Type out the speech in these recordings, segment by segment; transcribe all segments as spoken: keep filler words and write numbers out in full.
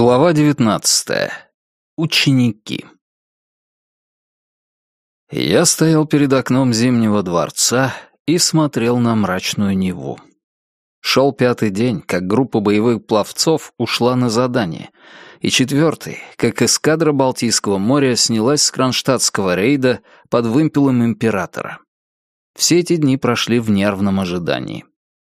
Глава девятнадцатая. Ученики. Я стоял перед окном Зимнего дворца и смотрел на мрачную Неву. Шел пятый день, как группа боевых пловцов ушла на задание, и четвертый, как эскадра Балтийского моря снялась с кронштадтского рейда под вымпелом императора. Все эти дни прошли в нервном ожидании.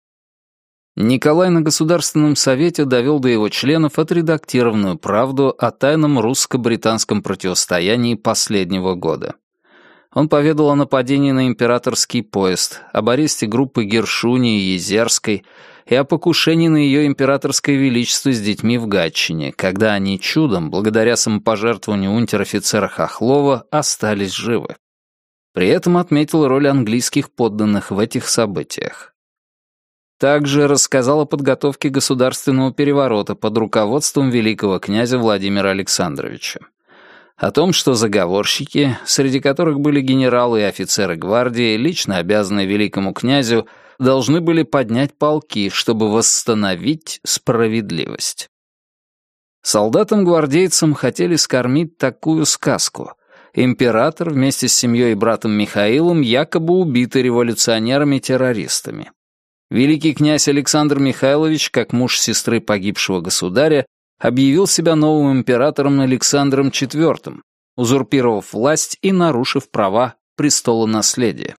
Николай на Государственном совете довел до его членов отредактированную правду о тайном русско-британском противостоянии последнего года. Он поведал о нападении на императорский поезд, об аресте группы Гершуни и Езерской и о покушении на ее императорское величество с детьми в Гатчине, когда они чудом, благодаря самопожертвованию унтер-офицера Хохлова, остались живы. При этом отметил роль английских подданных в этих событиях. Также рассказал о подготовке государственного переворота под руководством великого князя Владимира Александровича. О том, что заговорщики, среди которых были генералы и офицеры гвардии, лично обязанные великому князю, должны были поднять полки, чтобы восстановить справедливость. Солдатам-гвардейцам хотели скормить такую сказку. Император вместе с семьей и братом Михаилом якобы убиты революционерами-террористами. Великий князь Александр Михайлович, как муж сестры погибшего государя, объявил себя новым императором Александром четвёртым, узурпировав власть и нарушив права престолонаследия.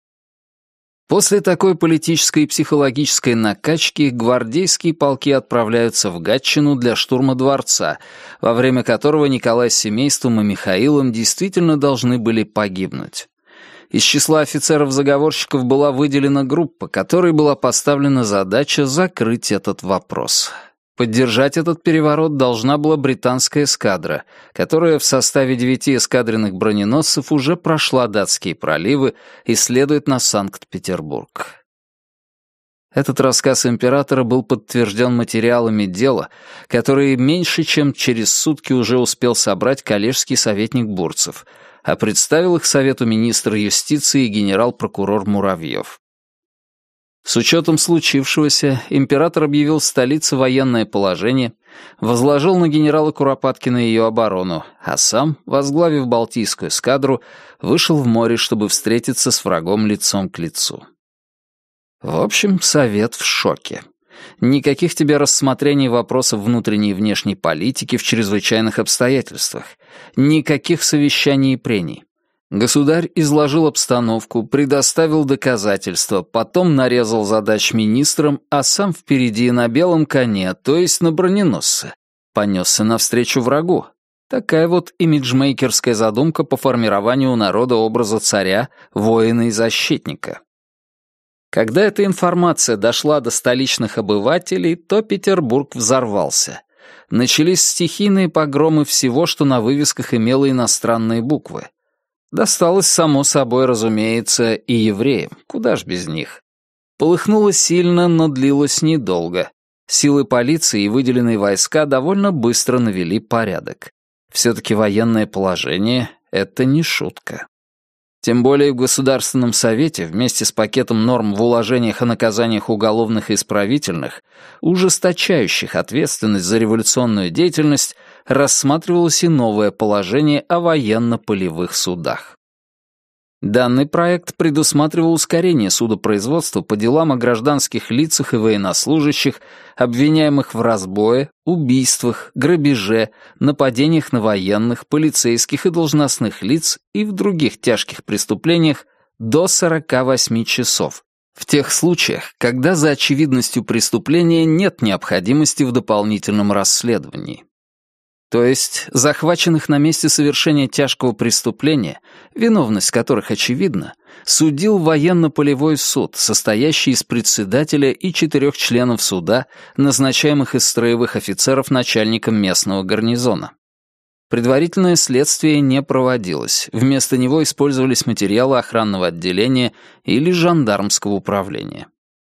После такой политической и психологической накачки гвардейские полки отправляются в Гатчину для штурма дворца, во время которого Николай с семейством и Михаилом действительно должны были погибнуть. Из числа офицеров-заговорщиков была выделена группа, которой была поставлена задача закрыть этот вопрос. Поддержать этот переворот должна была британская эскадра, которая в составе девяти эскадренных броненосцев уже прошла датские проливы и следует на Санкт-Петербург. Этот рассказ императора был подтвержден материалами дела, которые меньше чем через сутки уже успел собрать коллежский советник Бурцев, а представил их Совету министра юстиции и генерал-прокурор Муравьев. С учетом случившегося, император объявил в столице военное положение, возложил на генерала Куропаткина ее оборону, а сам, возглавив Балтийскую эскадру, вышел в море, чтобы встретиться с врагом лицом к лицу. В общем, Совет в шоке. Никаких тебе рассмотрений вопросов внутренней и внешней политики в чрезвычайных обстоятельствах. Никаких совещаний и прений. Государь изложил обстановку, предоставил доказательства, потом нарезал задач министрам, а сам впереди на белом коне, то есть на броненосце, понесся навстречу врагу. Такая вот имиджмейкерская задумка по формированию у народа образа царя, воина и защитника. Когда эта информация дошла до столичных обывателей, то Петербург взорвался. Начались стихийные погромы всего, что на вывесках имело иностранные буквы. Досталось, само собой, разумеется, и евреям, куда ж без них. Полыхнуло сильно, но длилось недолго. Силы полиции и выделенные войска довольно быстро навели порядок. Все-таки военное положение — это не шутка. Тем более в Государственном совете вместе с пакетом норм в уложениях о наказаниях уголовных и исправительных, ужесточающих ответственность за революционную деятельность, рассматривалось и новое положение о военно-полевых судах. Данный проект предусматривал ускорение судопроизводства по делам о гражданских лицах и военнослужащих, обвиняемых в разбое, убийствах, грабеже, нападениях на военных, полицейских и должностных лиц и в других тяжких преступлениях до сорока восьми часов, в тех случаях, когда за очевидностью преступления нет необходимости в дополнительном расследовании. То есть захваченных на месте совершения тяжкого преступления, виновность которых очевидна, судил военно-полевой суд, состоящий из председателя и четырех членов суда, назначаемых из строевых офицеров начальником местного гарнизона. Предварительное следствие не проводилось, вместо него использовались материалы охранного отделения или жандармского управления.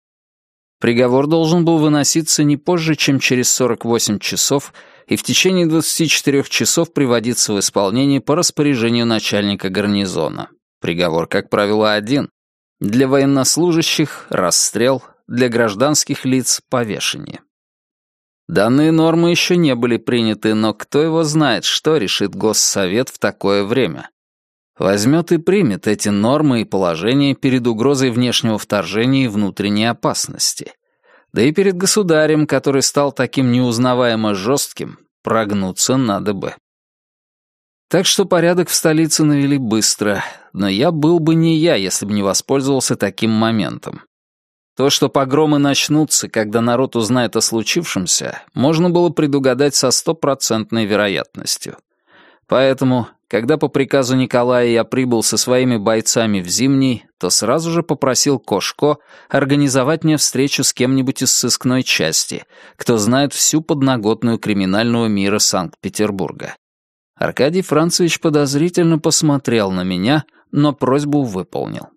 Приговор должен был выноситься не позже, чем через сорок восемь часов, и в течение двадцати четырёх часов приводиться в исполнение по распоряжению начальника гарнизона. Приговор, как правило, один. Для военнослужащих — расстрел, для гражданских лиц — повешение. Данные нормы еще не были приняты, но кто его знает, что решит Госсовет в такое время. Возьмет и примет эти нормы и положения перед угрозой внешнего вторжения и внутренней опасности. Да и перед государем, который стал таким неузнаваемо жестким, прогнуться надо бы. Так что порядок в столице навели быстро, но я был бы не я, если бы не воспользовался таким моментом. То, что погромы начнутся, когда народ узнает о случившемся, можно было предугадать со стопроцентной вероятностью. Поэтому, когда по приказу Николая я прибыл со своими бойцами в Зимний, то сразу же попросил Кошко организовать мне встречу с кем-нибудь из сыскной части, кто знает всю подноготную криминального мира Санкт-Петербурга. Аркадий Францевич подозрительно посмотрел на меня, но просьбу выполнил.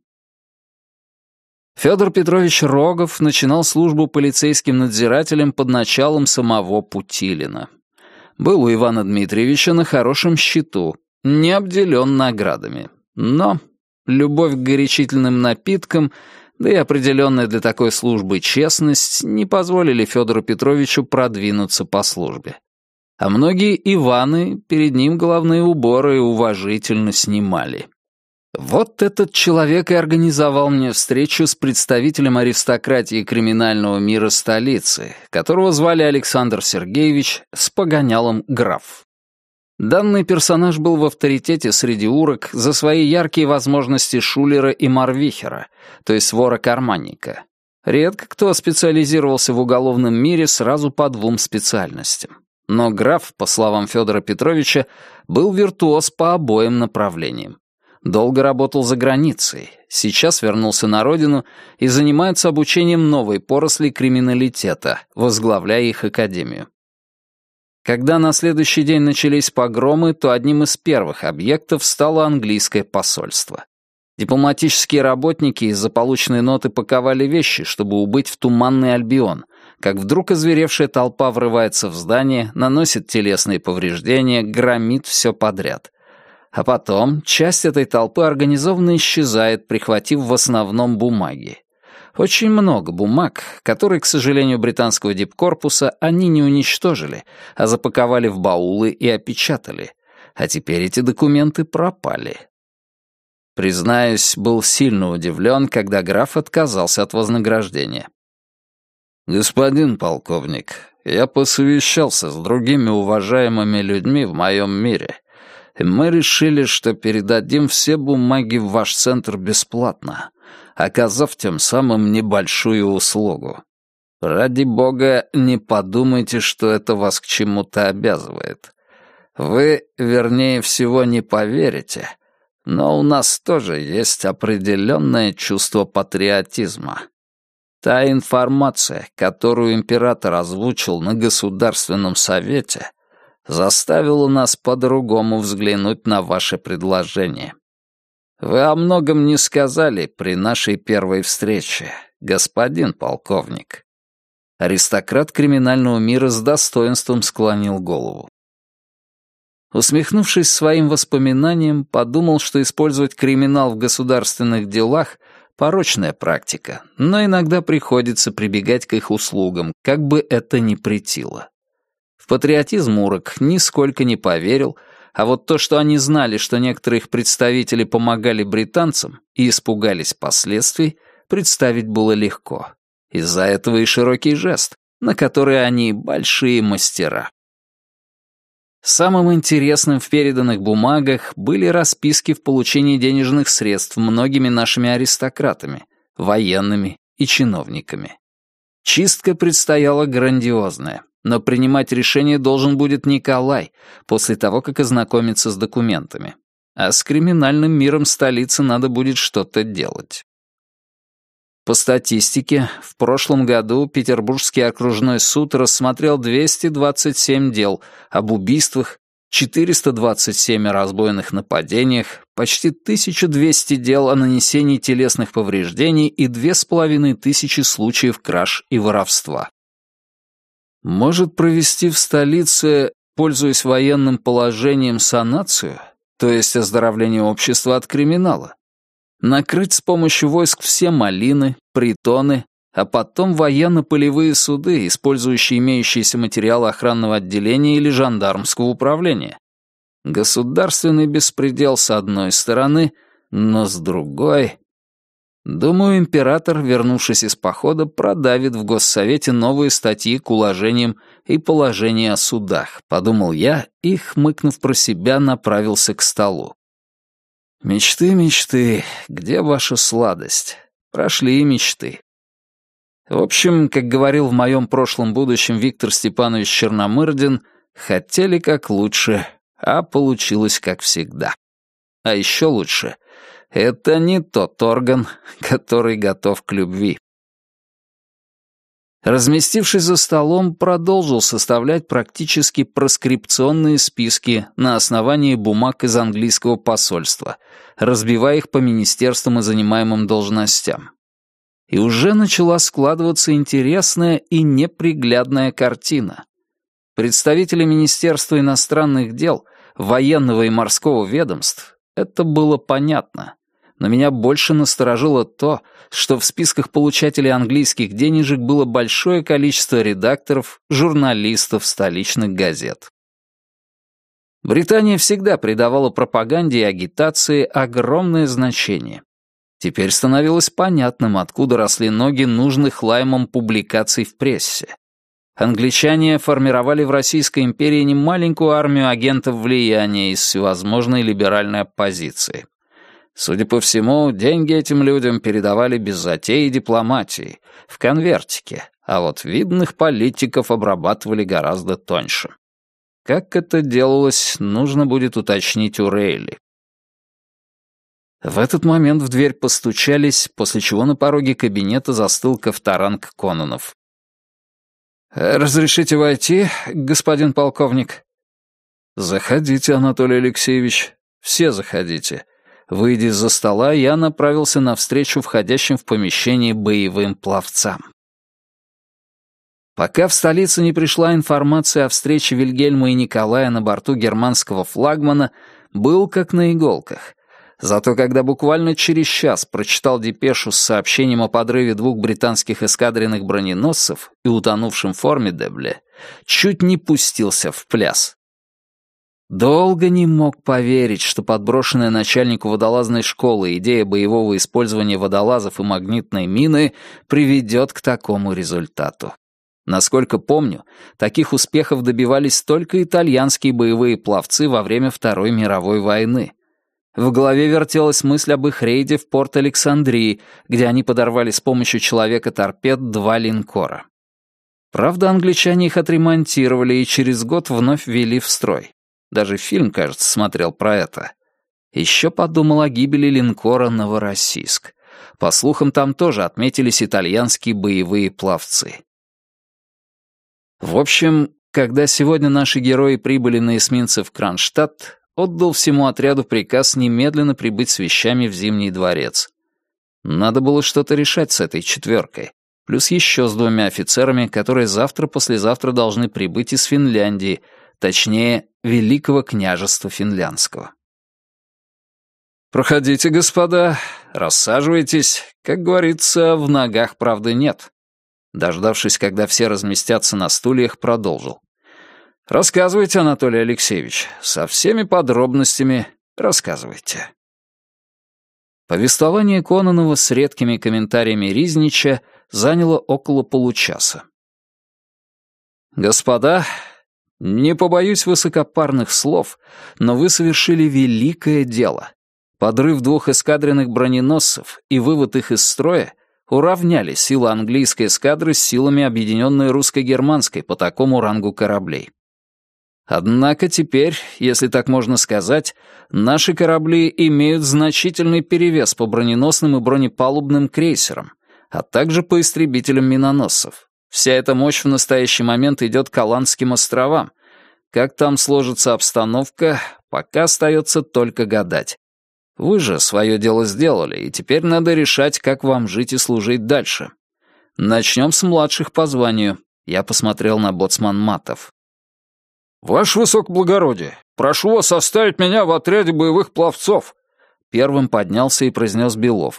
Федор Петрович Рогов начинал службу полицейским надзирателем под началом самого Путилина. Был у Ивана Дмитриевича на хорошем счету, не обделен наградами. Но любовь к горячительным напиткам, да и определенная для такой службы честность не позволили Федору Петровичу продвинуться по службе. А многие Иваны перед ним головные уборы уважительно снимали. Вот этот человек и организовал мне встречу с представителем аристократии криминального мира столицы, которого звали Александр Сергеевич с погонялом граф. Данный персонаж был в авторитете среди урок за свои яркие возможности шулера и марвихера, то есть вора-карманника. Редко кто специализировался в уголовном мире сразу по двум специальностям. Но граф, по словам Федора Петровича, был виртуоз по обоим направлениям. Долго работал за границей, сейчас вернулся на родину и занимается обучением новой поросли криминалитета, возглавляя их академию. Когда на следующий день начались погромы, то одним из первых объектов стало английское посольство. Дипломатические работники из-за полученной ноты паковали вещи, чтобы убыть в туманный Альбион, как вдруг озверевшая толпа врывается в здание, наносит телесные повреждения, громит все подряд. А потом часть этой толпы организованно исчезает, прихватив в основном бумаги. Очень много бумаг, которые, к сожалению, британского дипкорпуса они не уничтожили, а запаковали в баулы и опечатали. А теперь эти документы пропали. Признаюсь, был сильно удивлен, когда граф отказался от вознаграждения. «Господин полковник, я посовещался с другими уважаемыми людьми в моем мире, и мы решили, что передадим все бумаги в ваш центр бесплатно, оказав тем самым небольшую услугу. Ради бога, не подумайте, что это вас к чему-то обязывает. Вы, вернее всего, не поверите, но у нас тоже есть определенное чувство патриотизма. Та информация, которую император озвучил на Государственном совете, заставила нас по-другому взглянуть на ваше предложение. Вы о многом не сказали при нашей первой встрече, господин полковник». Аристократ криминального мира с достоинством склонил голову. Усмехнувшись своим воспоминанием, подумал, что использовать криминал в государственных делах — порочная практика, но иногда приходится прибегать к их услугам, как бы это ни претило. В патриотизм урок нисколько не поверил, а вот то, что они знали, что некоторые их представители помогали британцам и испугались последствий, представить было легко. Из-за этого и широкий жест, на который они большие мастера. Самым интересным в переданных бумагах были расписки в получении денежных средств многими нашими аристократами, военными и чиновниками. Чистка предстояла грандиозная, но принимать решение должен будет Николай после того, как ознакомится с документами. А с криминальным миром столицы надо будет что-то делать. По статистике, в прошлом году Петербургский окружной суд рассмотрел двести двадцать семь дел об убийствах, четыреста двадцать семь о разбойных нападениях, почти тысяча двести дел о нанесении телесных повреждений и две с половиной тысячи случаев краж и воровства. Может провести в столице, пользуясь военным положением, санацию, то есть оздоровление общества от криминала? Накрыть с помощью войск все малины, притоны, а потом военно-полевые суды, использующие имеющиеся материалы охранного отделения или жандармского управления. Государственный беспредел с одной стороны, но с другой... Думаю, император, вернувшись из похода, продавит в Госсовете новые статьи к уложениям и положения о судах, подумал я и, хмыкнув про себя, направился к столу. Мечты, мечты, где ваша сладость? Прошли мечты. В общем, как говорил в моем прошлом будущем Виктор Степанович Черномырдин, хотели как лучше, а получилось как всегда. А еще лучше — это не тот орган, который готов к любви. Разместившись за столом, продолжил составлять практически проскрипционные списки на основании бумаг из английского посольства, разбивая их по министерствам и занимаемым должностям. И уже начала складываться интересная и неприглядная картина. Представители Министерства иностранных дел, военного и морского ведомств — это было понятно. Но меня больше насторожило то, что в списках получателей английских денежек было большое количество редакторов, журналистов столичных газет. Британия всегда придавала пропаганде и агитации огромное значение. Теперь становилось понятным, откуда росли ноги нужных Лаймом публикаций в прессе. Англичане формировали в Российской империи немаленькую армию агентов влияния из всевозможной либеральной оппозиции. Судя по всему, деньги этим людям передавали без затей и дипломатии, в конвертике, а вот видных политиков обрабатывали гораздо тоньше. Как это делалось, нужно будет уточнить у Рейли. В этот момент в дверь постучались, после чего на пороге кабинета застыл Ковторанг Кононов. «Разрешите войти, господин полковник?» «Заходите, Анатолий Алексеевич, все заходите». Выйдя из-за стола, я направился навстречу входящим в помещение боевым пловцам. Пока в столице не пришла информация о встрече Вильгельма и Николая на борту германского флагмана, был как на иголках. Зато когда буквально через час прочитал депешу с сообщением о подрыве двух британских эскадренных броненосцев и утонувшем Формидебле, чуть не пустился в пляс. Долго не мог поверить, что подброшенная начальнику водолазной школы идея боевого использования водолазов и магнитной мины приведет к такому результату. Насколько помню, таких успехов добивались только итальянские боевые пловцы во время Второй мировой войны. В голове вертелась мысль об их рейде в порт Александрии, где они подорвали с помощью человека-торпед два линкора. Правда, англичане их отремонтировали и через год вновь ввели в строй. Даже фильм, кажется, смотрел про это. Еще подумал о гибели линкора «Новороссийск». По слухам, там тоже отметились итальянские боевые пловцы. В общем, когда сегодня наши герои прибыли на эсминце в Кронштадт, отдал всему отряду приказ немедленно прибыть с вещами в Зимний дворец. Надо было что-то решать с этой четверкой, плюс еще с двумя офицерами, которые завтра-послезавтра должны прибыть из Финляндии, точнее, Великого княжества Финляндского. «Проходите, господа, рассаживайтесь. Как говорится, в ногах правды нет». Дождавшись, когда все разместятся на стульях, продолжил. «Рассказывайте, Анатолий Алексеевич, со всеми подробностями рассказывайте». Повествование Кононова с редкими комментариями Ризнича заняло около получаса. «Господа, не побоюсь высокопарных слов, но вы совершили великое дело. Подрыв двух эскадренных броненосцев и вывод их из строя уравняли силы английской эскадры с силами объединенной русско-германской по такому рангу кораблей. Однако теперь, если так можно сказать, наши корабли имеют значительный перевес по броненосным и бронепалубным крейсерам, а также по истребителям миноносцев. Вся эта мощь в настоящий момент идет к Аландским островам. Как там сложится обстановка, пока остается только гадать. Вы же свое дело сделали, и теперь надо решать, как вам жить и служить дальше. Начнем с младших по званию. Я посмотрел на боцман Матов. «Ваше высокоблагородие, прошу вас оставить меня в отряде боевых пловцов». Первым поднялся и произнес Белов.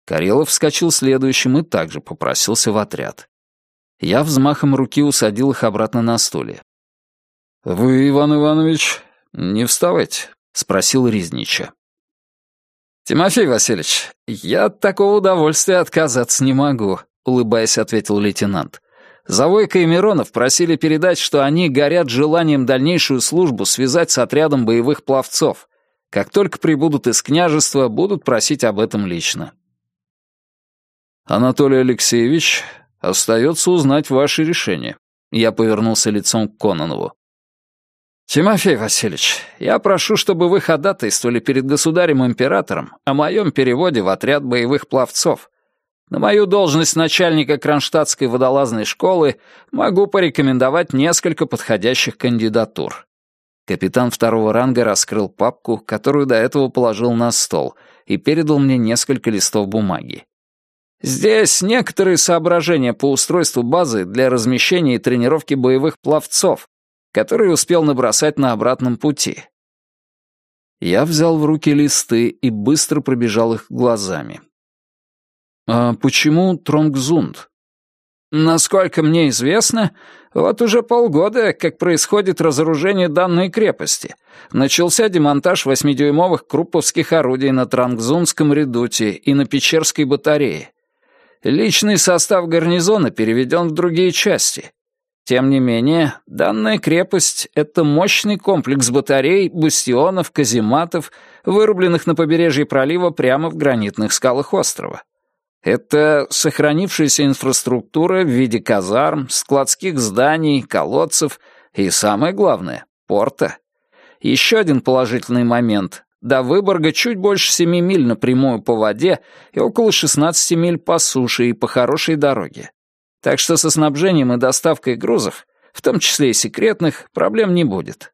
Карелов вскочил следующим и также попросился в отряд. Я взмахом руки усадил их обратно на стулья. «Вы, Иван Иванович, не вставайте», — спросил Ризнича. «Тимофей Васильевич, я от такого удовольствия отказаться не могу», — улыбаясь, ответил лейтенант. «Завойко и Миронов просили передать, что они горят желанием дальнейшую службу связать с отрядом боевых пловцов. Как только прибудут из княжества, будут просить об этом лично». «Анатолий Алексеевич, остается узнать ваше решение». Я повернулся лицом к Кононову. «Тимофей Васильевич, я прошу, чтобы вы ходатайствовали перед государем-императором о моем переводе в отряд боевых пловцов. На мою должность начальника Кронштадтской водолазной школы могу порекомендовать несколько подходящих кандидатур». Капитан второго ранга раскрыл папку, которую до этого положил на стол, и передал мне несколько листов бумаги. «Здесь некоторые соображения по устройству базы для размещения и тренировки боевых пловцов, которые успел набросать на обратном пути». Я взял в руки листы и быстро пробежал их глазами. «А почему Тронгзунд?» «Насколько мне известно, вот уже полгода, как происходит разоружение данной крепости. Начался демонтаж восьмидюймовых крупповских орудий на Тронгзундском редуте и на Печерской батарее. Личный состав гарнизона переведен в другие части. Тем не менее, данная крепость — это мощный комплекс батарей, бастионов, казематов, вырубленных на побережье пролива прямо в гранитных скалах острова. Это сохранившаяся инфраструктура в виде казарм, складских зданий, колодцев и, самое главное, порта. Еще один положительный момент. До Выборга чуть больше семи миль напрямую по воде и около шестнадцати миль по суше и по хорошей дороге. Так что со снабжением и доставкой грузов, в том числе и секретных, проблем не будет.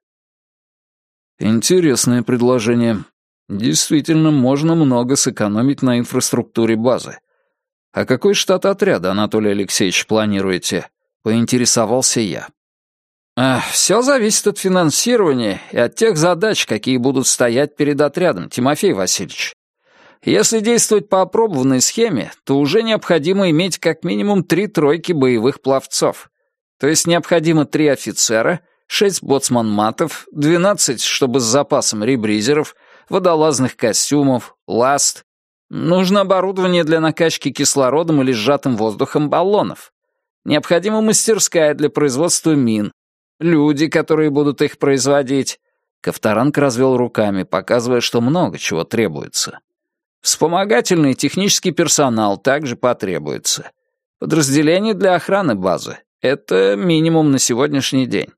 Интересное предложение. Действительно, можно много сэкономить на инфраструктуре базы. А какой штат отряда, Анатолий Алексеевич, планируете? Поинтересовался я. А, все зависит от финансирования и от тех задач, какие будут стоять перед отрядом, Тимофей Васильевич. Если действовать по опробованной схеме, то уже необходимо иметь как минимум три тройки боевых пловцов. То есть необходимо три офицера, шесть боцман-матов, двенадцать, чтобы с запасом ребризеров, водолазных костюмов, ласт. Нужно оборудование для накачки кислородом или сжатым воздухом баллонов. Необходима мастерская для производства мин. Люди, которые будут их производить. Ковторанг развел руками, показывая, что много чего требуется. Вспомогательный технический персонал также потребуется. Подразделение для охраны базы. Это минимум на сегодняшний день.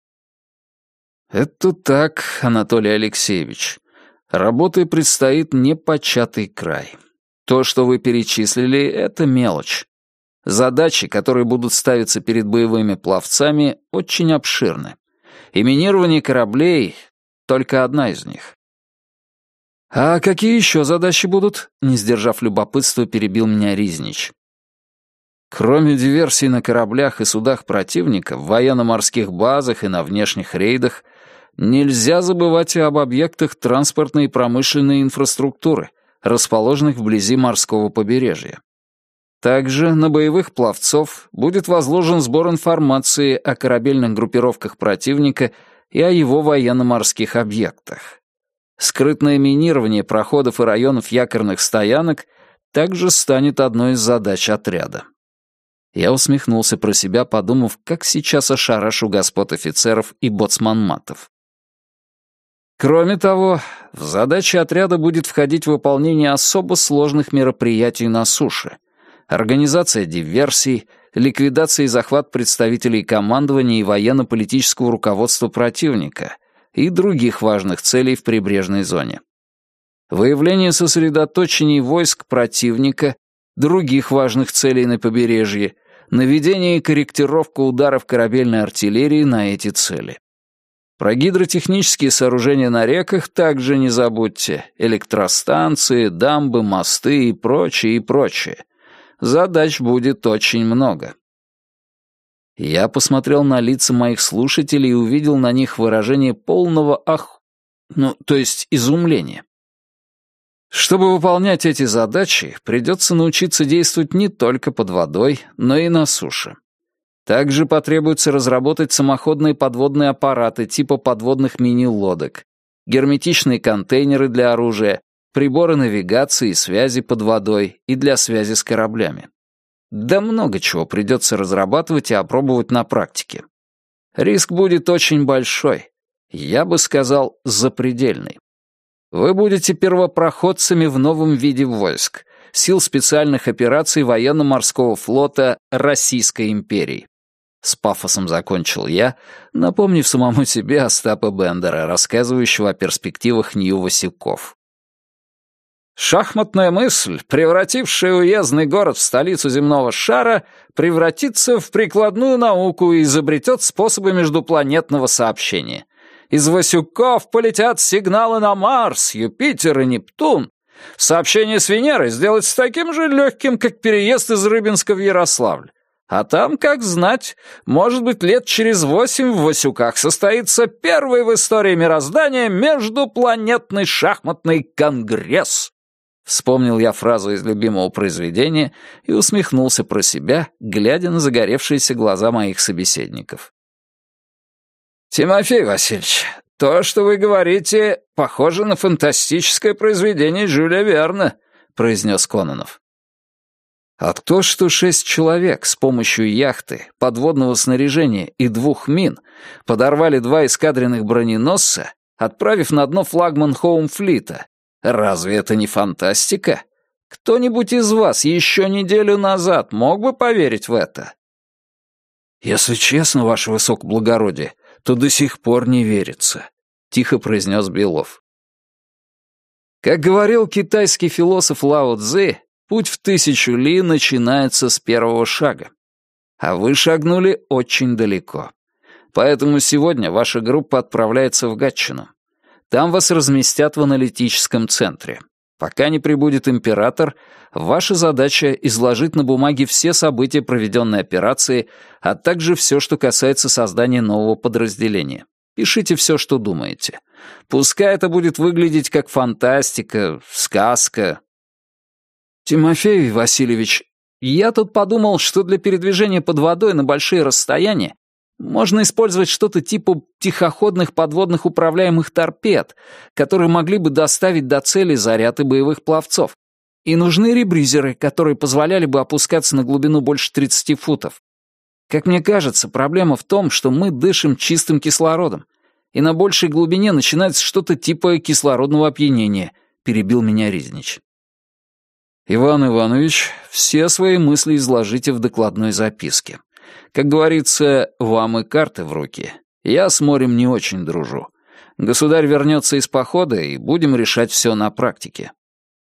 Это так, Анатолий Алексеевич. Работы предстоит непочатый край. То, что вы перечислили, это мелочь. Задачи, которые будут ставиться перед боевыми пловцами, очень обширны. И минирование кораблей — только одна из них. «А какие еще задачи будут?» — не сдержав любопытства, перебил меня Ризнич. Кроме диверсий на кораблях и судах противника, в военно-морских базах и на внешних рейдах, нельзя забывать и об объектах транспортной и промышленной инфраструктуры, расположенных вблизи морского побережья. Также на боевых пловцов будет возложен сбор информации о корабельных группировках противника и о его военно-морских объектах. Скрытное минирование проходов и районов якорных стоянок также станет одной из задач отряда. Я усмехнулся про себя, подумав, как сейчас ошарашу господ офицеров и боцман-матов. Кроме того, в задачи отряда будет входить выполнение особо сложных мероприятий на суше, организация диверсий, ликвидация и захват представителей командования и военно-политического руководства противника и других важных целей в прибрежной зоне. Выявление сосредоточений войск противника, других важных целей на побережье, наведение и корректировка ударов корабельной артиллерии на эти цели. Про гидротехнические сооружения на реках также не забудьте. Электростанции, дамбы, мосты и прочее, и прочее. Задач будет очень много. Я посмотрел на лица моих слушателей и увидел на них выражение полного ах... ну, то есть изумления. Чтобы выполнять эти задачи, придется научиться действовать не только под водой, но и на суше. Также потребуется разработать самоходные подводные аппараты типа подводных мини-лодок, герметичные контейнеры для оружия, приборы навигации и связи под водой и для связи с кораблями. Да много чего придется разрабатывать и опробовать на практике. Риск будет очень большой, я бы сказал, запредельный. Вы будете первопроходцами в новом виде войск, сил специальных операций военно-морского флота Российской империи. С пафосом закончил я, напомнив самому себе Остапа Бендера, рассказывающего о перспективах Нью-Васюков. Шахматная мысль, превратившая уездный город в столицу земного шара, превратится в прикладную науку и изобретет способы междупланетного сообщения. Из Васюков полетят сигналы на Марс, Юпитер и Нептун. Сообщение с Венерой сделается таким же легким, как переезд из Рыбинска в Ярославль. А там, как знать, может быть, лет через восемь в Васюках состоится первый в истории мироздания междупланетный шахматный конгресс. Вспомнил я фразу из любимого произведения и усмехнулся про себя, глядя на загоревшиеся глаза моих собеседников. «Тимофей Васильевич, то, что вы говорите, похоже на фантастическое произведение Жюля Верна», — произнес Кононов. А то, что шесть человек с помощью яхты, подводного снаряжения и двух мин подорвали два эскадренных броненосца, отправив на дно флагман Хоумфлита, разве это не фантастика? Кто-нибудь из вас еще неделю назад мог бы поверить в это? «Если честно, ваше высокоблагородие, то до сих пор не верится», — тихо произнес Белов. Как говорил китайский философ Лао Цзы, путь в тысячу ли начинается с первого шага. А вы шагнули очень далеко. Поэтому сегодня ваша группа отправляется в Гатчину. Там вас разместят в аналитическом центре. Пока не прибудет император, ваша задача — изложить на бумаге все события проведенной операции, а также все, что касается создания нового подразделения. Пишите все, что думаете. Пускай это будет выглядеть как фантастика, сказка. Тимофей Васильевич, я тут подумал, что для передвижения под водой на большие расстояния можно использовать что-то типа тихоходных подводных управляемых торпед, которые могли бы доставить до цели заряды боевых пловцов. И нужны ребризеры, которые позволяли бы опускаться на глубину больше тридцати футов. Как мне кажется, проблема в том, что мы дышим чистым кислородом, и на большей глубине начинается что-то типа кислородного опьянения, перебил меня Ризнич. Иван Иванович, все свои мысли изложите в докладной записке. Как говорится, вам и карты в руки. Я с морем не очень дружу. Государь вернется из похода, и будем решать все на практике.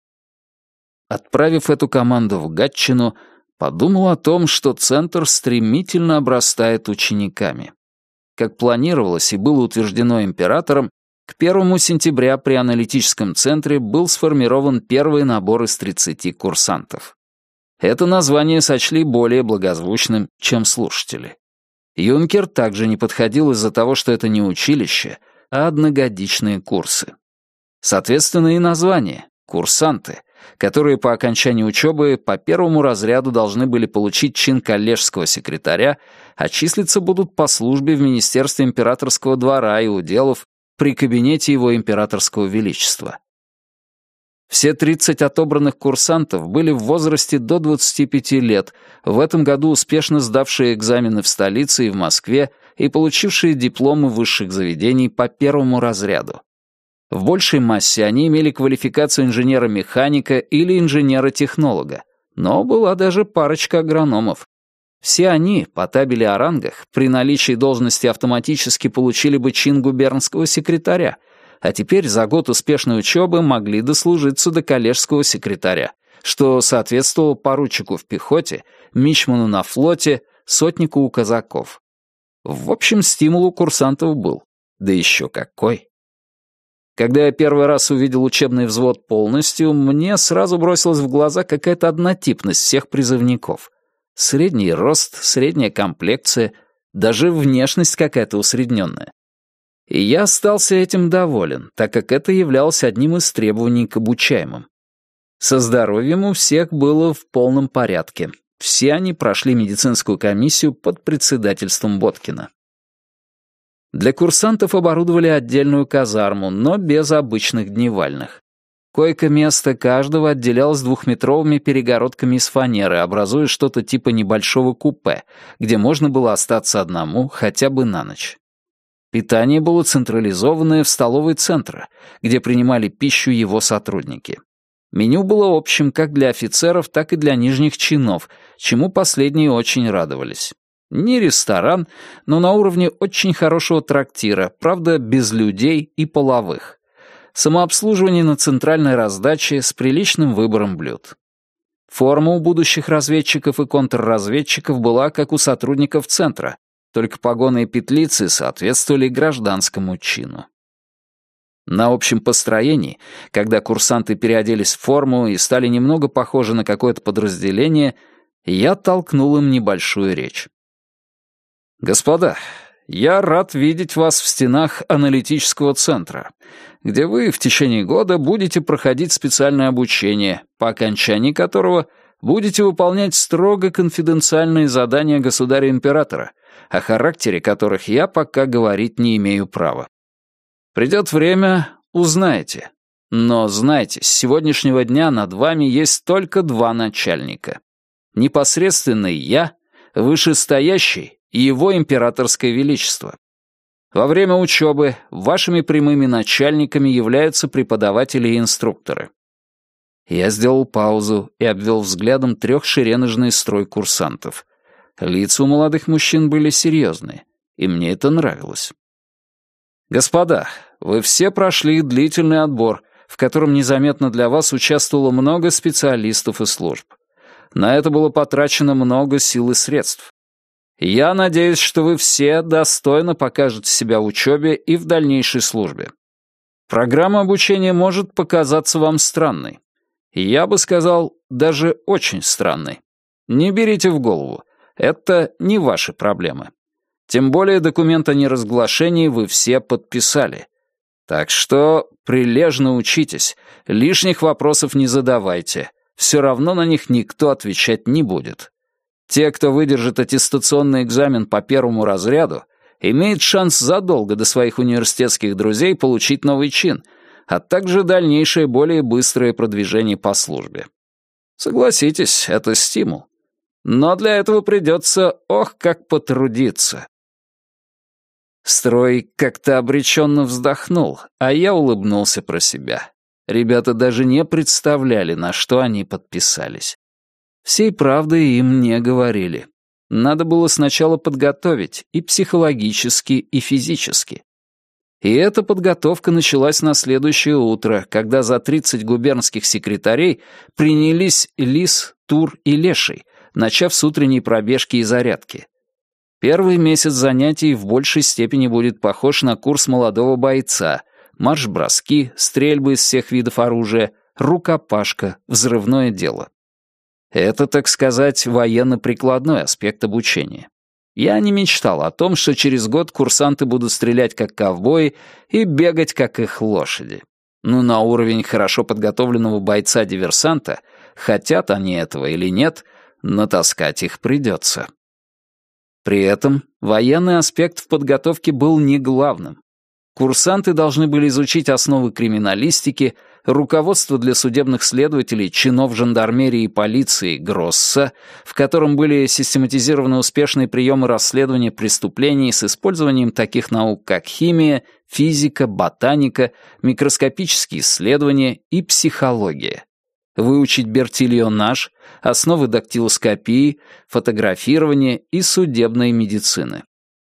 Отправив эту команду в Гатчину, подумал о том, что центр стремительно обрастает учениками. Как планировалось и было утверждено императором, к первому сентября при аналитическом центре был сформирован первый набор из тридцати курсантов. Это название сочли более благозвучным, чем слушатели. Юнкер также не подходил из-за того, что это не училище, а одногодичные курсы. Соответственно, и название — курсанты, которые по окончании учебы по первому разряду должны были получить чин коллежского секретаря, а числиться будут по службе в Министерстве императорского двора и уделов при кабинете его императорского величества. Все тридцать отобранных курсантов были в возрасте до двадцати пяти лет, в этом году успешно сдавшие экзамены в столице и в Москве и получившие дипломы высших заведений по первому разряду. В большей массе они имели квалификацию инженера-механика или инженера-технолога, но была даже парочка агрономов. Все они, по табели о рангах, при наличии должности автоматически получили бы чин губернского секретаря, а теперь за год успешной учебы могли дослужиться до коллежского секретаря, что соответствовало поручику в пехоте, мичману на флоте, сотнику у казаков. В общем, стимул у курсантов был. Да еще какой! Когда я первый раз увидел учебный взвод полностью, мне сразу бросилась в глаза какая-то однотипность всех призывников. Средний рост, средняя комплекция, даже внешность какая-то усредненная. И я остался этим доволен, так как это являлось одним из требований к обучаемым. Со здоровьем у всех было в полном порядке. Все они прошли медицинскую комиссию под председательством Боткина. Для курсантов оборудовали отдельную казарму, но без обычных дневальных. Койко-место каждого отделялось двухметровыми перегородками из фанеры, образуя что-то типа небольшого купе, где можно было остаться одному хотя бы на ночь. Питание было централизованное в столовой центра, где принимали пищу его сотрудники. Меню было общим как для офицеров, так и для нижних чинов, чему последние очень радовались. Не ресторан, но на уровне очень хорошего трактира, правда, без людей и половых. Самообслуживание на центральной раздаче с приличным выбором блюд. Форма у будущих разведчиков и контрразведчиков была как у сотрудников центра, только погоны и петлицы соответствовали гражданскому чину. На общем построении, когда курсанты переоделись в форму и стали немного похожи на какое-то подразделение, я толкнул им небольшую речь. «Господа, я рад видеть вас в стенах аналитического центра, где вы в течение года будете проходить специальное обучение, по окончании которого будете выполнять строго конфиденциальные задания государя-императора, о характере которых я пока говорить не имею права. Придет время, узнаете. Но знайте, с сегодняшнего дня над вами есть только два начальника. Непосредственный я, вышестоящий и его императорское величество. Во время учебы вашими прямыми начальниками являются преподаватели и инструкторы». Я сделал паузу и обвел взглядом трехшереножный строй курсантов. Лица у молодых мужчин были серьезные, и мне это нравилось. «Господа, вы все прошли длительный отбор, в котором незаметно для вас участвовало много специалистов и служб. На это было потрачено много сил и средств. Я надеюсь, что вы все достойно покажете себя в учебе и в дальнейшей службе. Программа обучения может показаться вам странной. Я бы сказал, даже очень странной. Не берите в голову, это не ваши проблемы. Тем более документ о неразглашении вы все подписали. Так что прилежно учитесь, лишних вопросов не задавайте. Все равно на них никто отвечать не будет. Те, кто выдержит аттестационный экзамен по первому разряду, имеет шанс задолго до своих университетских друзей получить новый чин, а также дальнейшее более быстрое продвижение по службе. Согласитесь, это стимул. Но для этого придется, ох, как потрудиться. Строй как-то обреченно вздохнул, а я улыбнулся про себя. Ребята даже не представляли, на что они подписались. Всей правды им не говорили. Надо было сначала подготовить и психологически, и физически. И эта подготовка началась на следующее утро, когда за тридцать губернских секретарей принялись Лис, Тур и Леший, начав с утренней пробежки и зарядки. Первый месяц занятий в большей степени будет похож на курс молодого бойца, марш-броски, стрельбы из всех видов оружия, рукопашка, взрывное дело. Это, так сказать, военно-прикладной аспект обучения. Я не мечтал о том, что через год курсанты будут стрелять как ковбои и бегать как их лошади. Но на уровень хорошо подготовленного бойца-диверсанта, хотят они этого или нет, натаскать их придется. При этом военный аспект в подготовке был не главным. Курсанты должны были изучить основы криминалистики, руководство для судебных следователей, чинов жандармерии и полиции Гросса, в котором были систематизированы успешные приемы расследования преступлений с использованием таких наук, как химия, физика, ботаника, микроскопические исследования и психология. Выучить бертильонаж, основы дактилоскопии, фотографирования и судебной медицины.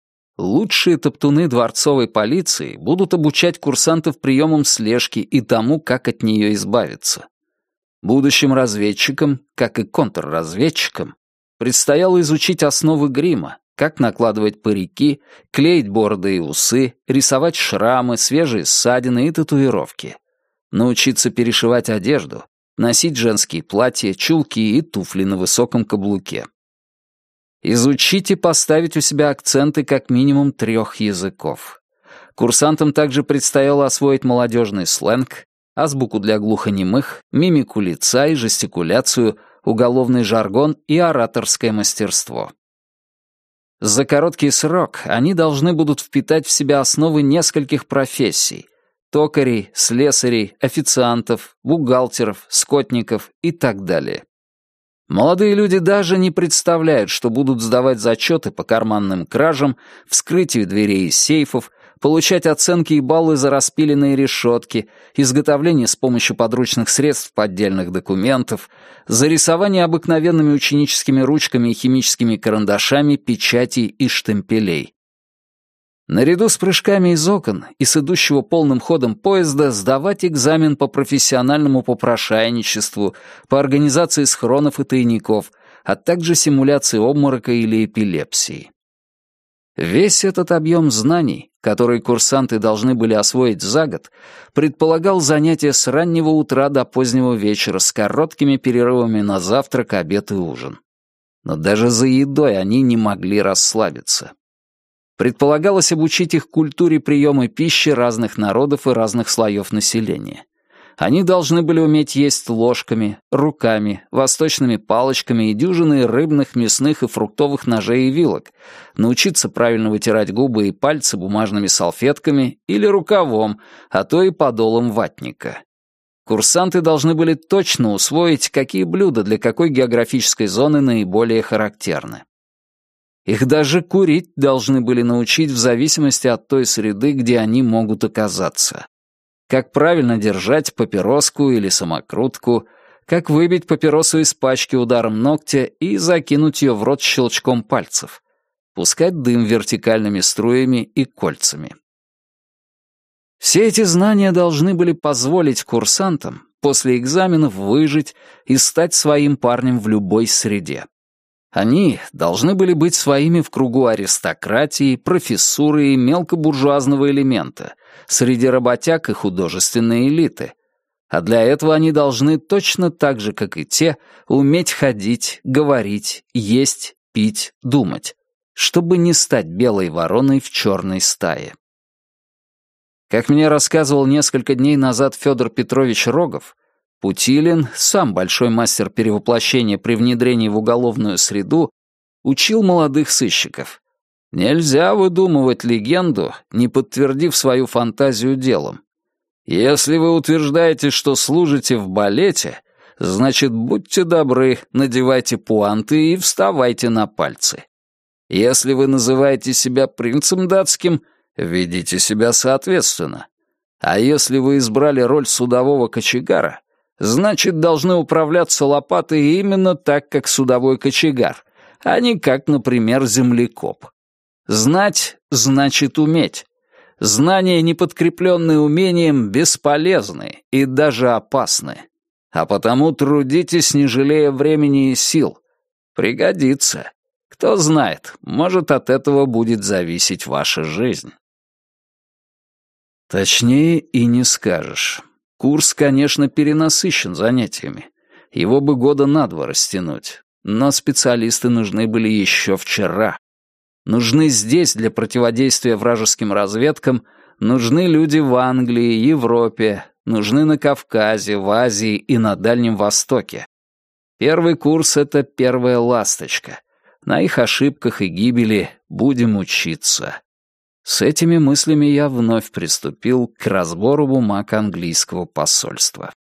Лучшие топтуны дворцовой полиции будут обучать курсантов приемам слежки и тому, как от нее избавиться. Будущим разведчикам, как и контрразведчикам, предстояло изучить основы грима, как накладывать парики, клеить бороды и усы, рисовать шрамы, свежие ссадины и татуировки. Научиться перешивать одежду, носить женские платья, чулки и туфли на высоком каблуке. Изучить и поставить у себя акценты как минимум трех языков. Курсантам также предстояло освоить молодежный сленг, азбуку для глухонемых, мимику лица и жестикуляцию, уголовный жаргон и ораторское мастерство. За короткий срок они должны будут впитать в себя основы нескольких профессий — токарей, слесарей, официантов, бухгалтеров, скотников и так далее. Молодые люди даже не представляют, что будут сдавать зачеты по карманным кражам, вскрытию дверей и сейфов, получать оценки и баллы за распиленные решетки, изготовление с помощью подручных средств поддельных документов, за рисование обыкновенными ученическими ручками и химическими карандашами печатей и штемпелей. Наряду с прыжками из окон и с идущего полным ходом поезда сдавать экзамен по профессиональному попрошайничеству, по организации схронов и тайников, а также симуляции обморока или эпилепсии. Весь этот объем знаний, которые курсанты должны были освоить за год, предполагал занятия с раннего утра до позднего вечера с короткими перерывами на завтрак, обед и ужин. Но даже за едой они не могли расслабиться. Предполагалось обучить их культуре приема пищи разных народов и разных слоев населения. Они должны были уметь есть ложками, руками, восточными палочками и дюжиной рыбных, мясных и фруктовых ножей и вилок, научиться правильно вытирать губы и пальцы бумажными салфетками или рукавом, а то и подолом ватника. Курсанты должны были точно усвоить, какие блюда для какой географической зоны наиболее характерны. Их даже курить должны были научить в зависимости от той среды, где они могут оказаться. Как правильно держать папироску или самокрутку, как выбить папиросу из пачки ударом ногтя и закинуть ее в рот щелчком пальцев, пускать дым вертикальными струями и кольцами. Все эти знания должны были позволить курсантам после экзаменов выжить и стать своим парнем в любой среде. Они должны были быть своими в кругу аристократии, профессуры и мелкобуржуазного элемента, среди работяг и художественной элиты. А для этого они должны точно так же, как и те, уметь ходить, говорить, есть, пить, думать, чтобы не стать белой вороной в черной стае. Как мне рассказывал несколько дней назад Федор Петрович Рогов, Путилин, сам большой мастер перевоплощения при внедрении в уголовную среду, учил молодых сыщиков. Нельзя выдумывать легенду, не подтвердив свою фантазию делом. Если вы утверждаете, что служите в балете, значит, будьте добры, надевайте пуанты и вставайте на пальцы. Если вы называете себя принцем датским, ведите себя соответственно. А если вы избрали роль судового кочегара, значит, должны управляться лопатой именно так, как судовой кочегар, а не как, например, землекоп. Знать значит уметь. Знания, не подкрепленные умением, бесполезны и даже опасны. А потому трудитесь, не жалея времени и сил. Пригодится. Кто знает, может, от этого будет зависеть ваша жизнь. Точнее и не скажешь. Курс, конечно, перенасыщен занятиями. Его бы года на два растянуть. Но специалисты нужны были еще вчера. Нужны здесь для противодействия вражеским разведкам, нужны люди в Англии, Европе, нужны на Кавказе, в Азии и на Дальнем Востоке. Первый курс — это первая ласточка. На их ошибках и гибели будем учиться. С этими мыслями я вновь приступил к разбору бумаг английского посольства.